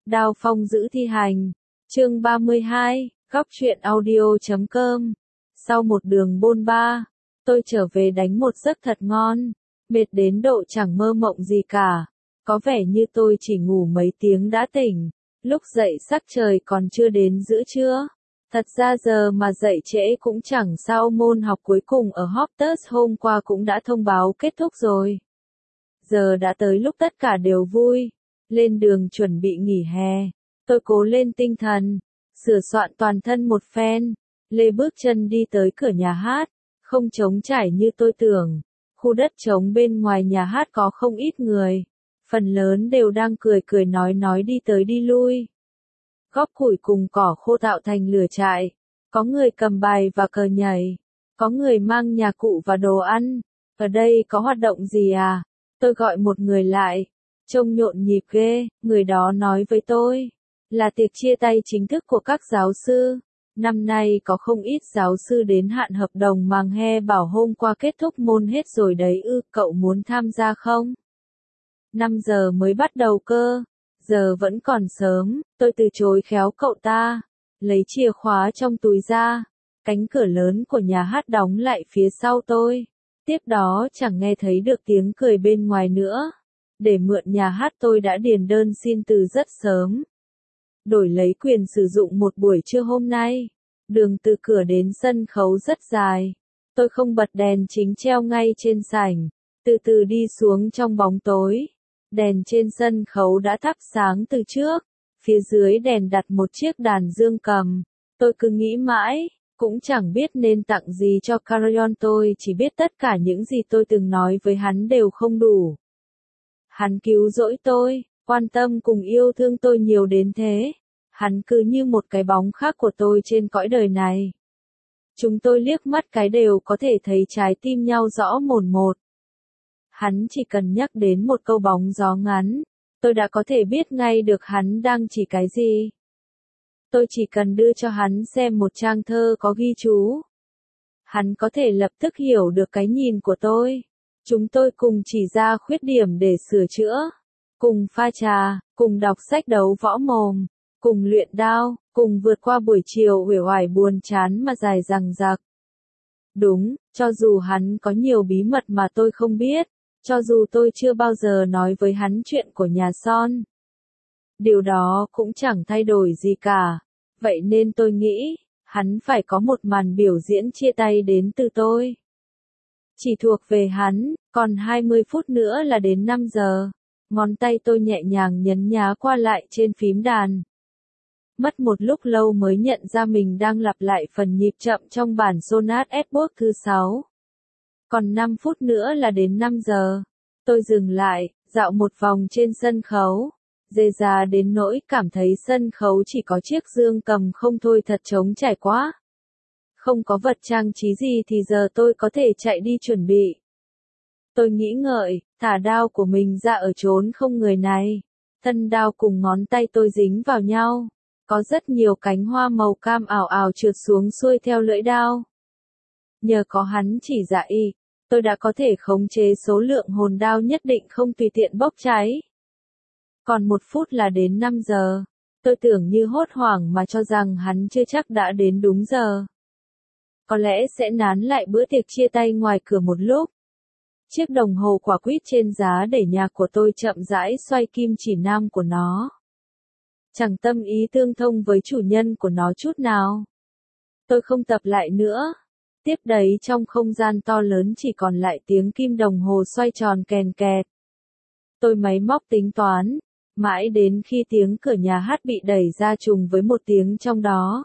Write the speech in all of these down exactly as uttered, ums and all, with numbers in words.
Đao Phong giữ thi hành. Chương ba mươi hai, góc truyện audio chấm com. Sau một đường bôn ba, tôi trở về đánh một giấc thật ngon, mệt đến độ chẳng mơ mộng gì cả. Có vẻ như tôi chỉ ngủ mấy tiếng đã tỉnh, lúc dậy sắc trời còn chưa đến giữa trưa. Thật ra giờ mà dậy trễ cũng chẳng sao, môn học cuối cùng ở Hopters hôm qua cũng đã thông báo kết thúc rồi. Giờ đã tới lúc tất cả đều vui, lên đường chuẩn bị nghỉ hè. Tôi cố lên tinh thần, sửa soạn toàn thân một phen, lê bước chân đi tới cửa nhà hát, không trống trải như tôi tưởng. Khu đất trống bên ngoài nhà hát có không ít người, phần lớn đều đang cười cười nói nói đi tới đi lui. Góp củi cùng cỏ khô tạo thành lửa trại, có người cầm bài và cờ nhảy, có người mang nhà cụ và đồ ăn. Ở đây có hoạt động gì à? Tôi gọi một người lại, trông nhộn nhịp ghê. Người đó nói với tôi, là tiệc chia tay chính thức của các giáo sư. Năm nay có không ít giáo sư đến hạn hợp đồng màng he, bảo hôm qua kết thúc môn hết rồi đấy ư, cậu muốn tham gia không? năm giờ mới bắt đầu cơ, giờ vẫn còn sớm. Tôi từ chối khéo cậu ta, lấy chìa khóa trong túi ra. Cánh cửa lớn của nhà hát đóng lại phía sau tôi. Tiếp đó chẳng nghe thấy được tiếng cười bên ngoài nữa. Để mượn nhà hát tôi đã điền đơn xin từ rất sớm, đổi lấy quyền sử dụng một buổi trưa hôm nay. Đường từ cửa đến sân khấu rất dài. Tôi không bật đèn chính treo ngay trên sảnh, từ từ đi xuống trong bóng tối. Đèn trên sân khấu đã thắp sáng từ trước, phía dưới đèn đặt một chiếc đàn dương cầm. Tôi cứ nghĩ mãi, cũng chẳng biết nên tặng gì cho Carrion, tôi chỉ biết tất cả những gì tôi từng nói với hắn đều không đủ. Hắn cứu rỗi tôi, quan tâm cùng yêu thương tôi nhiều đến thế. Hắn cứ như một cái bóng khác của tôi trên cõi đời này. Chúng tôi liếc mắt cái đều có thể thấy trái tim nhau rõ mồn một. Hắn chỉ cần nhắc đến một câu bóng gió ngắn, tôi đã có thể biết ngay được hắn đang chỉ cái gì. Tôi chỉ cần đưa cho hắn xem một trang thơ có ghi chú, hắn có thể lập tức hiểu được cái nhìn của tôi. Chúng tôi cùng chỉ ra khuyết điểm để sửa chữa, cùng pha trà, cùng đọc sách đấu võ mồm, cùng luyện đao, cùng vượt qua buổi chiều uể oải buồn chán mà dài dằng dặc. Đúng, cho dù hắn có nhiều bí mật mà tôi không biết, cho dù tôi chưa bao giờ nói với hắn chuyện của nhà Son, điều đó cũng chẳng thay đổi gì cả. Vậy nên tôi nghĩ, hắn phải có một màn biểu diễn chia tay đến từ tôi. Chỉ thuộc về hắn, còn hai mươi phút nữa là đến năm giờ. Ngón tay tôi nhẹ nhàng nhấn nhá qua lại trên phím đàn. Mất một lúc lâu mới nhận ra mình đang lặp lại phần nhịp chậm trong bản Sonat Edward thứ sáu. Còn năm phút nữa là đến năm giờ. Tôi dừng lại, dạo một vòng trên sân khấu. Dề già đến nỗi cảm thấy sân khấu chỉ có chiếc dương cầm không thôi, thật trống trải quá. Không có vật trang trí gì thì giờ tôi có thể chạy đi chuẩn bị. Tôi nghĩ ngợi, thả đao của mình ra ở chốn không người này. Thân đao cùng ngón tay tôi dính vào nhau. Có rất nhiều cánh hoa màu cam ảo ảo trượt xuống xuôi theo lưỡi đao. Nhờ có hắn chỉ dạy, tôi đã có thể khống chế số lượng hồn đao nhất định không tùy tiện bốc cháy. Còn một phút là đến năm giờ. Tôi tưởng như hốt hoảng mà cho rằng hắn chưa chắc đã đến đúng giờ. Có lẽ sẽ nán lại bữa tiệc chia tay ngoài cửa một lúc. Chiếc đồng hồ quả quýt trên giá để nhạc của tôi chậm rãi xoay kim chỉ nam của nó. Chẳng tâm ý tương thông với chủ nhân của nó chút nào. Tôi không tập lại nữa. Tiếp đấy trong không gian to lớn chỉ còn lại tiếng kim đồng hồ xoay tròn kèn kẹt. Tôi máy móc tính toán, mãi đến khi tiếng cửa nhà hát bị đẩy ra trùng với một tiếng trong đó.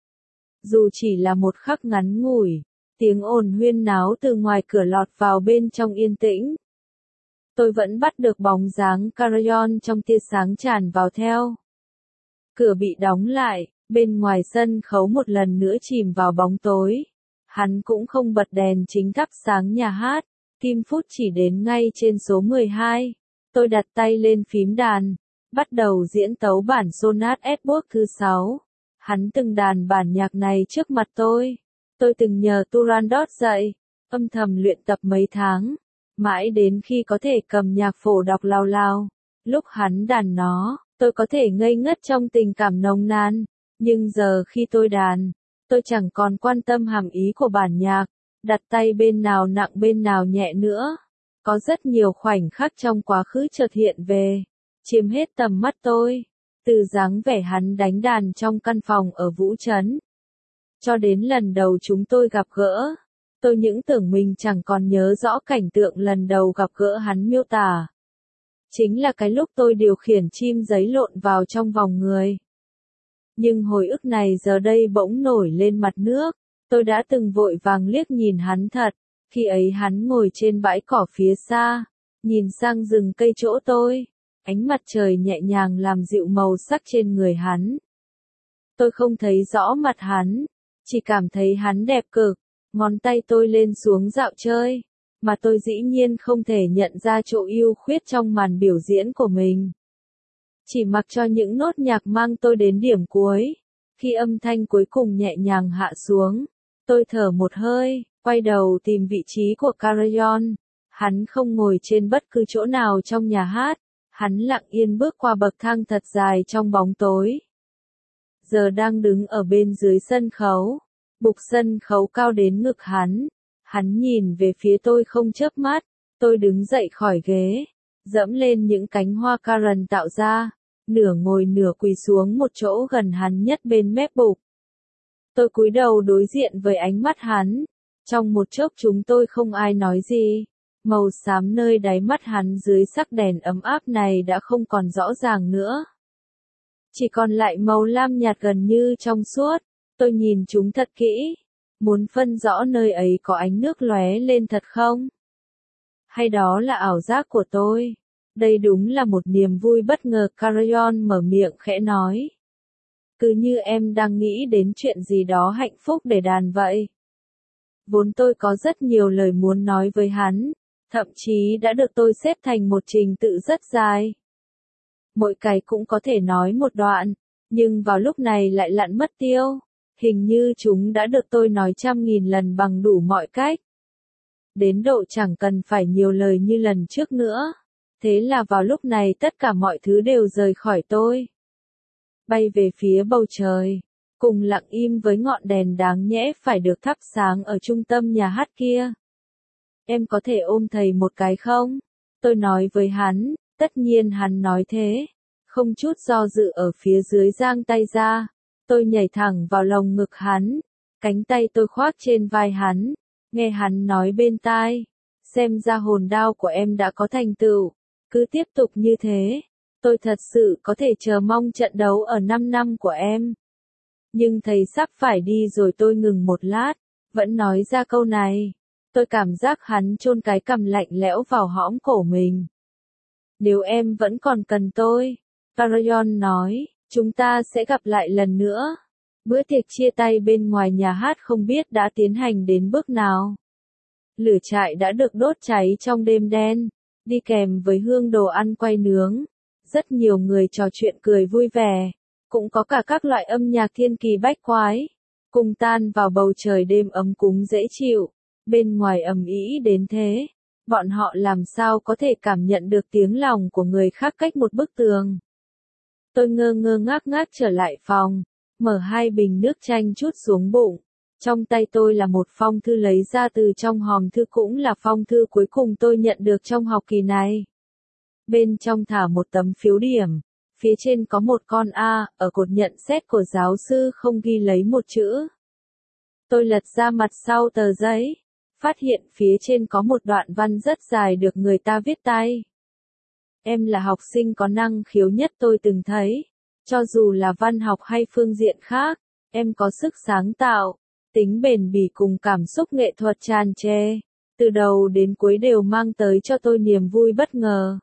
Dù chỉ là một khắc ngắn ngủi, tiếng ồn huyên náo từ ngoài cửa lọt vào bên trong yên tĩnh. Tôi vẫn bắt được bóng dáng Carrion trong tia sáng tràn vào theo. Cửa bị đóng lại, bên ngoài sân khấu một lần nữa chìm vào bóng tối. Hắn cũng không bật đèn chính thắp sáng nhà hát. Kim phút chỉ đến ngay trên số mười hai. Tôi đặt tay lên phím đàn, bắt đầu diễn tấu bản Sonat Edward thứ sáu. Hắn từng đàn bản nhạc này trước mặt tôi. Tôi từng nhờ Turandot dạy, âm thầm luyện tập mấy tháng, mãi đến khi có thể cầm nhạc phổ đọc lao lao. Lúc hắn đàn nó, Tôi có thể ngây ngất trong tình cảm nồng nàn, nhưng giờ khi tôi đàn, tôi chẳng còn quan tâm hàm ý của bản nhạc, đặt tay bên nào nặng bên nào nhẹ nữa. Có rất nhiều khoảnh khắc trong quá khứ chợt hiện về, chiếm hết tầm mắt tôi, từ dáng vẻ hắn đánh đàn trong căn phòng ở Vũ Trấn, cho đến lần đầu chúng tôi gặp gỡ. Tôi những tưởng mình chẳng còn nhớ rõ cảnh tượng lần đầu gặp gỡ hắn miêu tả. Chính là cái lúc tôi điều khiển chim giấy lộn vào trong vòng người. Nhưng hồi ức này giờ đây bỗng nổi lên mặt nước, tôi đã từng vội vàng liếc nhìn hắn thật, khi ấy hắn ngồi trên bãi cỏ phía xa, nhìn sang rừng cây chỗ tôi, ánh mặt trời nhẹ nhàng làm dịu màu sắc trên người hắn. Tôi không thấy rõ mặt hắn, chỉ cảm thấy hắn đẹp cực, ngón tay tôi lên xuống dạo chơi, mà tôi dĩ nhiên không thể nhận ra chỗ ưu khuyết trong màn biểu diễn của mình. Chỉ mặc cho những nốt nhạc mang tôi đến điểm cuối, khi âm thanh cuối cùng nhẹ nhàng hạ xuống, tôi thở một hơi, quay đầu tìm vị trí của Carayon. Hắn không ngồi trên bất cứ chỗ nào trong nhà hát, hắn lặng yên bước qua bậc thang thật dài trong bóng tối. Giờ đang đứng ở bên dưới sân khấu, bục sân khấu cao đến ngực hắn. Hắn nhìn về phía tôi không chớp mắt, tôi đứng dậy khỏi ghế, dẫm lên những cánh hoa Karen tạo ra, nửa ngồi nửa quỳ xuống một chỗ gần hắn nhất bên mép bục. Tôi cúi đầu đối diện với ánh mắt hắn, trong một chốc chúng tôi không ai nói gì, màu xám nơi đáy mắt hắn dưới sắc đèn ấm áp này đã không còn rõ ràng nữa. Chỉ còn lại màu lam nhạt gần như trong suốt, tôi nhìn chúng thật kỹ. Muốn phân rõ nơi ấy có ánh nước lóe lên thật không? Hay đó là ảo giác của tôi? Đây đúng là một niềm vui bất ngờ. Carayon mở miệng khẽ nói. Cứ như em đang nghĩ đến chuyện gì đó hạnh phúc để đàn vậy. Vốn tôi có rất nhiều lời muốn nói với hắn, thậm chí đã được tôi xếp thành một trình tự rất dài. Mỗi cái cũng có thể nói một đoạn, nhưng vào lúc này lại lặn mất tiêu. Hình như chúng đã được tôi nói trăm nghìn lần bằng đủ mọi cách. Đến độ chẳng cần phải nhiều lời như lần trước nữa. Thế là vào lúc này tất cả mọi thứ đều rời khỏi tôi. Bay về phía bầu trời, cùng lặng im với ngọn đèn đáng nhẽ phải được thắp sáng ở trung tâm nhà hát kia. Em có thể ôm thầy một cái không? Tôi nói với hắn, tất nhiên hắn nói thế. Không chút do dự ở phía dưới giang tay ra. Tôi nhảy thẳng vào lồng ngực hắn, cánh tay tôi khoác trên vai hắn, nghe hắn nói bên tai, xem ra hồn đao của em đã có thành tựu, cứ tiếp tục như thế, tôi thật sự có thể chờ mong trận đấu ở năm năm của em. Nhưng thầy sắp phải đi rồi, tôi ngừng một lát, vẫn nói ra câu này, tôi cảm giác hắn chôn cái cằm lạnh lẽo vào hõm cổ mình. Nếu em vẫn còn cần tôi, Carayon nói. Chúng ta sẽ gặp lại lần nữa. Bữa tiệc chia tay bên ngoài nhà hát không biết đã tiến hành đến bước nào. Lửa trại đã được đốt cháy trong đêm đen, đi kèm với hương đồ ăn quay nướng. Rất nhiều người trò chuyện cười vui vẻ, cũng có cả các loại âm nhạc thiên kỳ bách quái, cùng tan vào bầu trời đêm ấm cúng dễ chịu. Bên ngoài ầm ĩ đến thế, bọn họ làm sao có thể cảm nhận được tiếng lòng của người khác cách một bức tường. Tôi ngơ ngơ ngác ngác trở lại phòng, mở hai bình nước chanh chút xuống bụng. Trong tay tôi là một phong thư lấy ra từ trong hòm thư, cũng là phong thư cuối cùng tôi nhận được trong học kỳ này. Bên trong thả một tấm phiếu điểm, phía trên có một con A, ở cột nhận xét của giáo sư không ghi lấy một chữ. Tôi lật ra mặt sau tờ giấy, phát hiện phía trên có một đoạn văn rất dài được người ta viết tay. Em là học sinh có năng khiếu nhất tôi từng thấy. Cho dù là văn học hay phương diện khác, em có sức sáng tạo, tính bền bỉ cùng cảm xúc nghệ thuật tràn trề. Từ đầu đến cuối đều mang tới cho tôi niềm vui bất ngờ.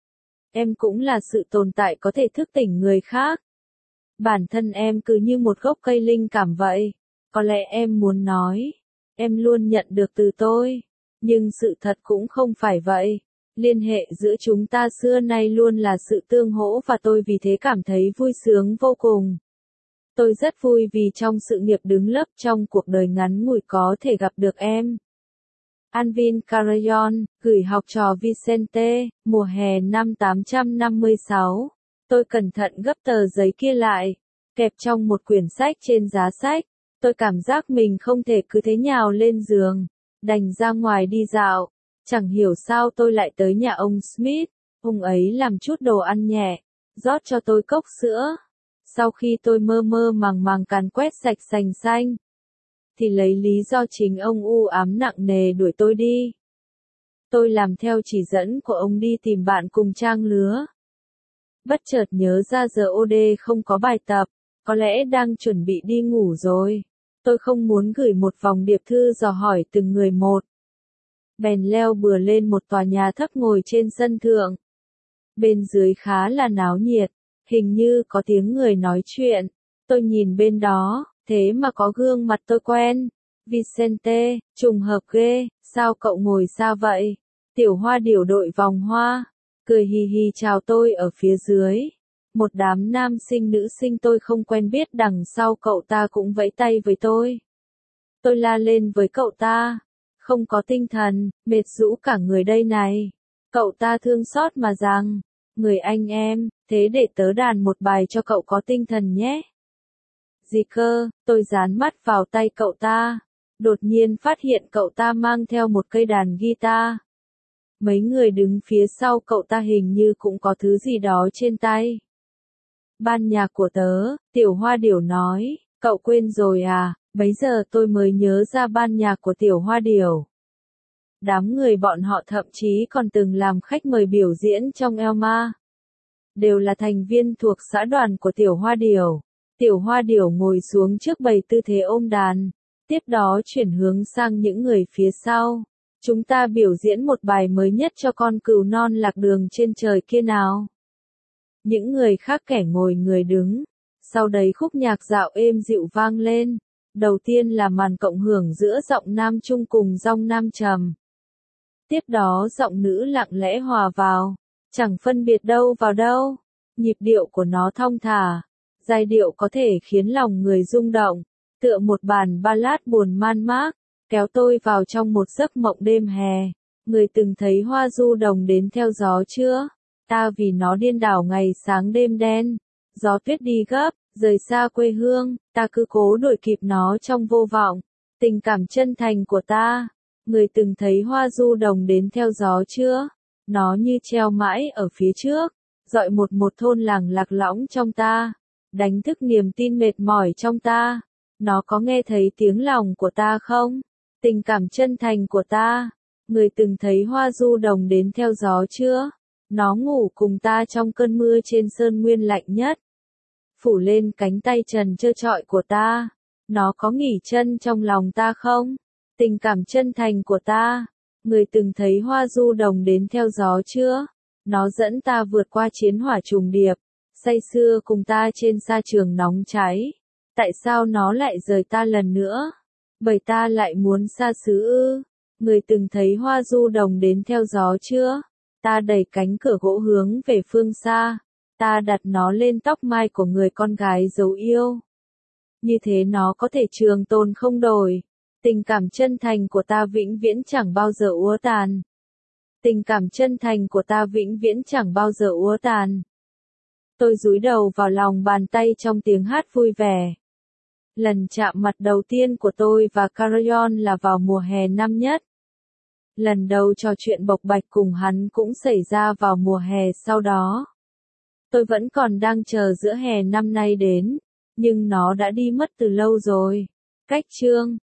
Em cũng là sự tồn tại có thể thức tỉnh người khác. Bản thân em cứ như một gốc cây linh cảm vậy. Có lẽ em muốn nói, em luôn nhận được từ tôi. Nhưng sự thật cũng không phải vậy. Liên hệ giữa chúng ta xưa nay luôn là sự tương hỗ và tôi vì thế cảm thấy vui sướng vô cùng. Tôi rất vui vì trong sự nghiệp đứng lớp trong cuộc đời ngắn ngủi có thể gặp được em. Alvin Carayon, gửi học trò Vicente, mùa hè năm tám trăm năm mươi sáu. Tôi cẩn thận gấp tờ giấy kia lại, kẹp trong một quyển sách trên giá sách. Tôi cảm giác mình không thể cứ thế nhào lên giường, đành ra ngoài đi dạo. Chẳng hiểu sao tôi lại tới nhà ông Smith, ông ấy làm chút đồ ăn nhẹ, rót cho tôi cốc sữa. Sau khi tôi mơ mơ màng màng càn quét sạch sành xanh, thì lấy lý do chính ông u ám nặng nề đuổi tôi đi. Tôi làm theo chỉ dẫn của ông đi tìm bạn cùng trang lứa. Bất chợt nhớ ra giờ ô đê không có bài tập, có lẽ đang chuẩn bị đi ngủ rồi. Tôi không muốn gửi một vòng điệp thư dò hỏi từng người một. Bèn leo bừa lên một tòa nhà thấp ngồi trên sân thượng. Bên dưới khá là náo nhiệt, hình như có tiếng người nói chuyện. Tôi nhìn bên đó, thế mà có gương mặt tôi quen. Vicente, trùng hợp ghê, sao cậu ngồi xa vậy? Tiểu Hoa Điểu đội vòng hoa, cười hì hì chào tôi ở phía dưới. Một đám nam sinh nữ sinh tôi không quen biết đằng sau cậu ta cũng vẫy tay với tôi. Tôi la lên với cậu ta, không có tinh thần, mệt rũ cả người đây này. Cậu ta thương xót mà rằng, người anh em, thế để tớ đàn một bài cho cậu có tinh thần nhé. Gì cơ, tôi dán mắt vào tay cậu ta, đột nhiên phát hiện cậu ta mang theo một cây đàn guitar. Mấy người đứng phía sau cậu ta hình như cũng có thứ gì đó trên tay. Ban nhạc của tớ, Tiểu Hoa Điểu nói, cậu quên rồi à, bấy giờ tôi mới nhớ ra ban nhạc của Tiểu Hoa Điểu. Đám người bọn họ thậm chí còn từng làm khách mời biểu diễn trong Elma. Đều là thành viên thuộc xã đoàn của Tiểu Hoa Điểu. Tiểu Hoa Điểu ngồi xuống trước bày tư thế ôm đàn, tiếp đó chuyển hướng sang những người phía sau. Chúng ta biểu diễn một bài mới nhất cho con cừu non lạc đường trên trời kia nào. Những người khác kẻ ngồi người đứng. Sau đấy khúc nhạc dạo êm dịu vang lên. Đầu tiên là màn cộng hưởng giữa giọng nam trung cùng giọng nam trầm. Tiếp đó giọng nữ lặng lẽ hòa vào, chẳng phân biệt đâu vào đâu. Nhịp điệu của nó thong thả, giai điệu có thể khiến lòng người rung động, tựa một bản ballad buồn man mác, kéo tôi vào trong một giấc mộng đêm hè. Người từng thấy hoa du đồng đến theo gió chưa? Ta vì nó điên đảo ngày sáng đêm đen, gió tuyết đi gấp, rời xa quê hương, ta cứ cố đuổi kịp nó trong vô vọng. Tình cảm chân thành của ta. Người từng thấy hoa du đồng đến theo gió chưa? Nó như treo mãi ở phía trước, dọi một một thôn làng lạc lõng trong ta, đánh thức niềm tin mệt mỏi trong ta. Nó có nghe thấy tiếng lòng của ta không? Tình cảm chân thành của ta. Người từng thấy hoa du đồng đến theo gió chưa? Nó ngủ cùng ta trong cơn mưa trên sơn nguyên lạnh nhất, phủ lên cánh tay trần trơ trọi của ta. Nó có nghỉ chân trong lòng ta không? Tình cảm chân thành của ta. Người từng thấy hoa du đồng đến theo gió chưa? Nó dẫn ta vượt qua chiến hỏa trùng điệp, say sưa cùng ta trên sa trường nóng cháy. Tại sao nó lại rời ta lần nữa? Bởi ta lại muốn xa xứ ư? Người từng thấy hoa du đồng đến theo gió chưa? Ta đẩy cánh cửa gỗ hướng về phương xa. Ta đặt nó lên tóc mai của người con gái dấu yêu. Như thế nó có thể trường tồn không đổi. Tình cảm chân thành của ta vĩnh viễn chẳng bao giờ úa tàn. Tình cảm chân thành của ta vĩnh viễn chẳng bao giờ úa tàn. Tôi dúi đầu vào lòng bàn tay trong tiếng hát vui vẻ. Lần chạm mặt đầu tiên của tôi và Carayon là vào mùa hè năm nhất. Lần đầu trò chuyện bộc bạch cùng hắn cũng xảy ra vào mùa hè sau đó. Tôi vẫn còn đang chờ giữa hè năm nay đến, nhưng nó đã đi mất từ lâu rồi. Cách chương